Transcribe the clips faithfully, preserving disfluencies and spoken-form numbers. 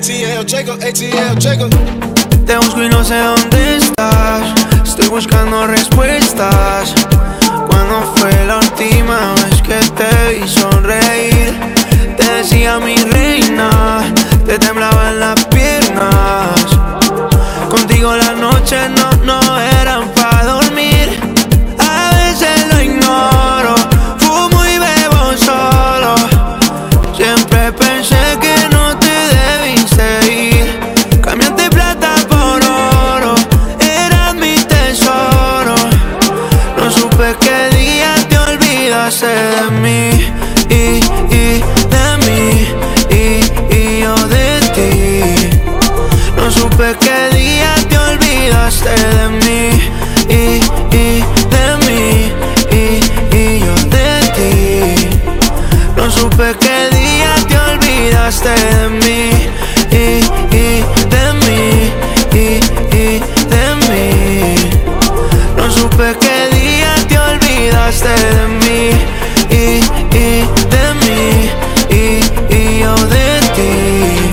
T L Jacob, A T L Jacob. Te busco y no sé dónde estás. Estoy buscando respuestas. ¿Cuándo fue la última vez que te vi sonreír? Te decía mi reina, te temblaban las piernas. Contigo las noches no, no eran pa' dormir. A veces lo ignoro, fumo y bebo solo. Siempre pensé que no te debiste ir. Cambiaste plata por oro, eras mi tesoro. No supe qué día te olvidaste de mí. Y, y de mí, y, y yo de ti. No supe qué día te olvidaste de mí. Y, y de mí, y, y yo de ti. No supe qué día te olvidaste de mí. Y, y de mí, y, y de mí. No supe qué día te olvidaste de mí. Y, y de mí, y, y yo de ti.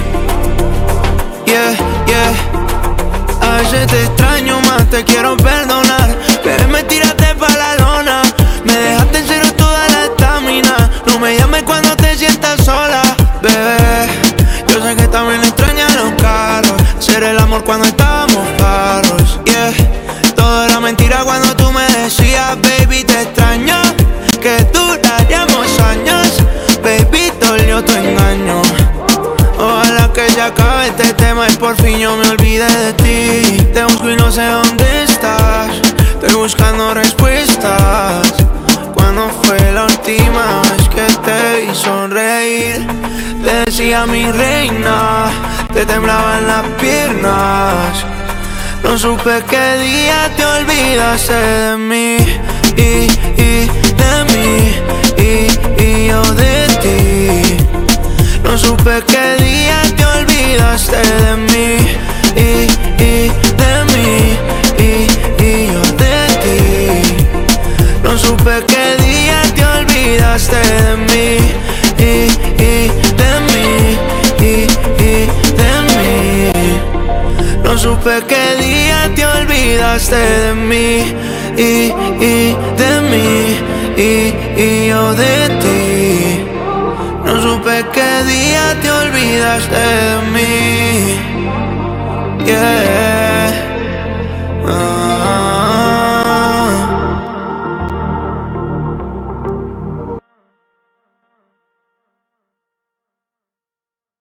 Yeah, yeah. A veces te extraño más, te quiero perdonar. Bebé, me tiraste pa' la lona. Me dejaste en cero toda la estamina. No me llames cuando te sientas sola, bebé. Yo sé que también extrañas los carros, hacer el amor cuando estábamos claros. Yeah, todo era mentira cuando tú me decías, baby, te extraño, que duraríamos años. Baby, dolió tu engaño. Ojalá que ya acabe este tema y por fin yo me olvide de ti. Te busco y no sé dónde estás. Estoy buscando respuestas. ¿Cuándo fue la última vez que te vi sonreír? Te decía mi reina, te temblaban las piernas. No supe qué día te olvidaste de mí. Y, y de mí, y, y yo de ti. No supe qué día te olvidaste de mí. Y, y de mí, y, y yo de ti. No supe qué día te olvidaste de mí. Y, y de mí, y, y de mí. No supe qué día te olvidaste de mí. Y, y de mí, y, y yo de ti. No supe qué día te olvidaste de mí.